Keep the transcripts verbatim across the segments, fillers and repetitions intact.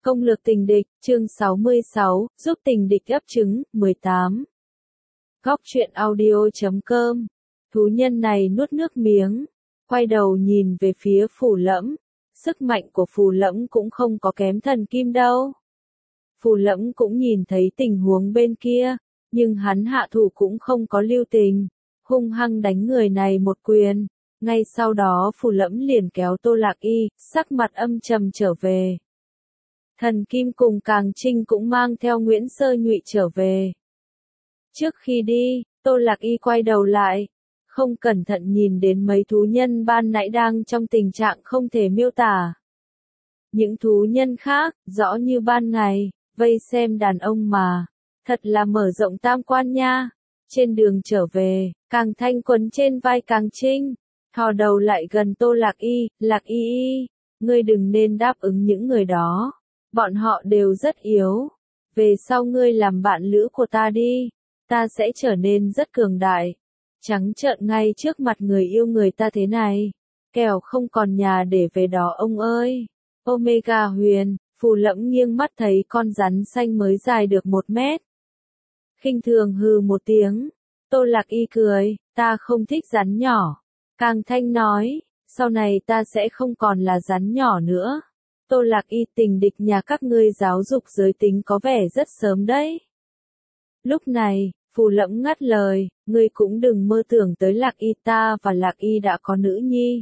Công lược tình địch, chương sáu mươi sáu, giúp tình địch ấp trứng, mười tám. Góc truyện audio chấm com. Thú nhân này nuốt nước miếng, quay đầu nhìn về phía Phù Lẫm. Sức mạnh của Phù Lẫm cũng không có kém thần kim đâu. Phù Lẫm cũng nhìn thấy tình huống bên kia, nhưng hắn hạ thủ cũng không có lưu tình, hung hăng đánh người này một quyền. Ngay sau đó Phù Lẫm liền kéo Tô Lạc Y, sắc mặt âm trầm trở về. Thần Kim cùng Càng Trinh cũng mang theo Nguyễn Sơ Nhụy trở về. Trước khi đi, Tô Lạc Y quay đầu lại, không cẩn thận nhìn đến mấy thú nhân ban nãy đang trong tình trạng không thể miêu tả. Những thú nhân khác, rõ như ban ngày, vây xem đàn ông mà, thật là mở rộng tam quan nha. Trên đường trở về, Càng Thanh quấn trên vai Càng Trinh, thò đầu lại gần Tô Lạc Y, Lạc Y Y, ngươi đừng nên đáp ứng những người đó. Bọn họ đều rất yếu. Về sau ngươi làm bạn lữ của ta đi. Ta sẽ trở nên rất cường đại. Trắng trợn ngay trước mặt người yêu người ta thế này. Kẻo không còn nhà để về đó ông ơi. Omega Huyền, Phù Lẫm nghiêng mắt thấy con rắn xanh mới dài được một mét. Khinh thường hừ một tiếng. Tô Lạc Y cười, ta không thích rắn nhỏ. Càng Thanh nói, sau này ta sẽ không còn là rắn nhỏ nữa. Tô Lạc Y, tình địch nhà các ngươi giáo dục giới tính có vẻ rất sớm đấy. Lúc này, Phù Lẫm ngắt lời, ngươi cũng đừng mơ tưởng tới Lạc Y, ta và Lạc Y đã có nữ nhi.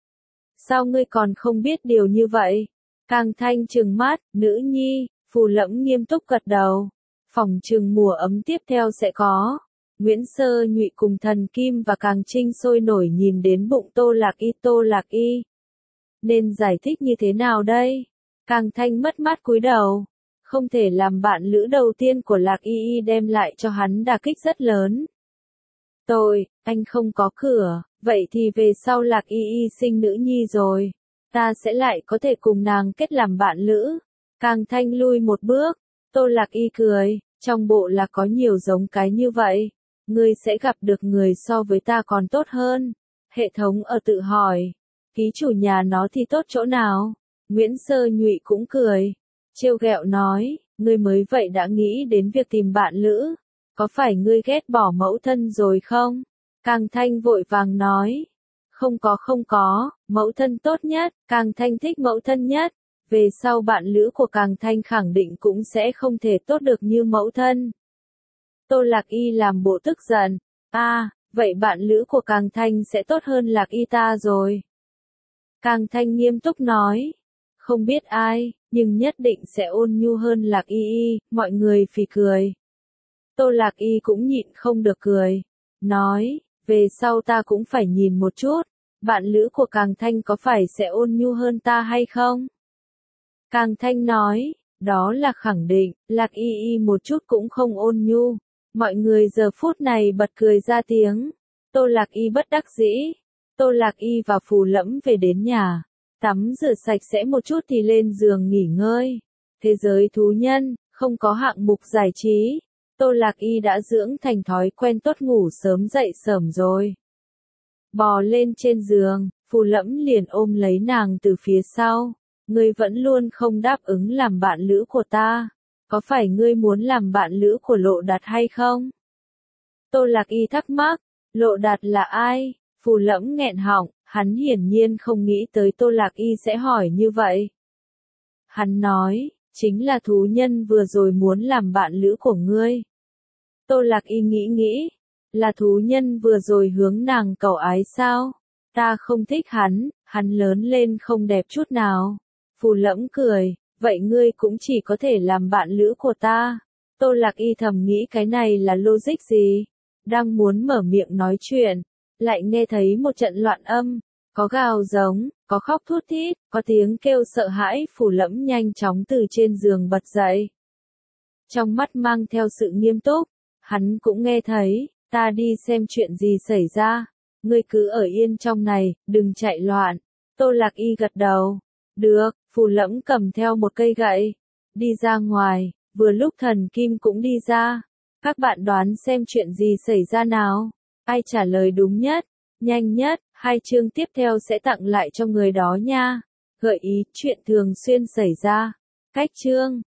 Sao ngươi còn không biết điều như vậy? Càng Thanh trừng mắt, nữ nhi, Phù Lẫm nghiêm túc gật đầu. Phòng trừng mùa ấm tiếp theo sẽ có. Nguyễn Sơ Nhụy cùng Thần Kim và Càng Trinh sôi nổi nhìn đến bụng Tô Lạc Y, Tô Lạc Y. Nên giải thích như thế nào đây? Càng Thanh mất mát cúi đầu. Không thể làm bạn lữ đầu tiên của Lạc Y Y đem lại cho hắn đả kích rất lớn. Tôi, anh không có cửa, vậy thì về sau Lạc Y Y sinh nữ nhi rồi. Ta sẽ lại có thể cùng nàng kết làm bạn lữ. Càng Thanh lui một bước. Tô Lạc Y cười, trong bộ là có nhiều giống cái như vậy. Ngươi sẽ gặp được người so với ta còn tốt hơn. Hệ thống ở tự hỏi. Ký chủ nhà nó thì tốt chỗ nào? Nguyễn Sơ Nhụy cũng cười. Trêu ghẹo nói, ngươi mới vậy đã nghĩ đến việc tìm bạn lữ. Có phải ngươi ghét bỏ mẫu thân rồi không? Càng Thanh vội vàng nói. Không có không có, mẫu thân tốt nhất, Càng Thanh thích mẫu thân nhất. Về sau bạn lữ của Càng Thanh khẳng định cũng sẽ không thể tốt được như mẫu thân. Tô Lạc Y làm bộ tức giận. À, vậy bạn lữ của Càng Thanh sẽ tốt hơn Lạc Y ta rồi. Càng Thanh nghiêm túc nói. Không biết ai, nhưng nhất định sẽ ôn nhu hơn Lạc Y Y, mọi người phì cười. Tô Lạc Y cũng nhịn không được cười. Nói, về sau ta cũng phải nhìn một chút, bạn lữ của Càng Thanh có phải sẽ ôn nhu hơn ta hay không? Càng Thanh nói, đó là khẳng định, Lạc Y Y một chút cũng không ôn nhu. Mọi người giờ phút này bật cười ra tiếng. Tô Lạc Y bất đắc dĩ. Tô Lạc Y và Phù Lẫm về đến nhà. Tắm rửa sạch sẽ một chút thì lên giường nghỉ ngơi. Thế giới thú nhân, không có hạng mục giải trí. Tô Lạc Y đã dưỡng thành thói quen tốt ngủ sớm dậy sớm rồi. Bò lên trên giường, Phù Lẫm liền ôm lấy nàng từ phía sau. Ngươi vẫn luôn không đáp ứng làm bạn lữ của ta. Có phải ngươi muốn làm bạn lữ của Lộ Đạt hay không? Tô Lạc Y thắc mắc, Lộ Đạt là ai? Phù Lẫm nghẹn họng, hắn hiển nhiên không nghĩ tới Tô Lạc Y sẽ hỏi như vậy. Hắn nói, chính là thú nhân vừa rồi muốn làm bạn lữ của ngươi. Tô Lạc Y nghĩ nghĩ, là thú nhân vừa rồi hướng nàng cầu ái sao? Ta không thích hắn, hắn lớn lên không đẹp chút nào. Phù Lẫm cười, vậy ngươi cũng chỉ có thể làm bạn lữ của ta. Tô Lạc Y thầm nghĩ cái này là logic gì? Đang muốn mở miệng nói chuyện, lại nghe thấy một trận loạn âm. Có gào giống, có khóc thút thít, có tiếng kêu sợ hãi. Phù Lẫm nhanh chóng từ trên giường bật dậy. Trong mắt mang theo sự nghiêm túc, hắn cũng nghe thấy, ta đi xem chuyện gì xảy ra. Ngươi cứ ở yên trong này, đừng chạy loạn. Tô Lạc Y gật đầu. Được, Phù Lẫm cầm theo một cây gậy. Đi ra ngoài, vừa lúc Thần Kim cũng đi ra. Các bạn đoán xem chuyện gì xảy ra nào? Ai trả lời đúng nhất, nhanh nhất, hai chương tiếp theo sẽ tặng lại cho người đó nha. Gợi ý, chuyện thường xuyên xảy ra. Cách chương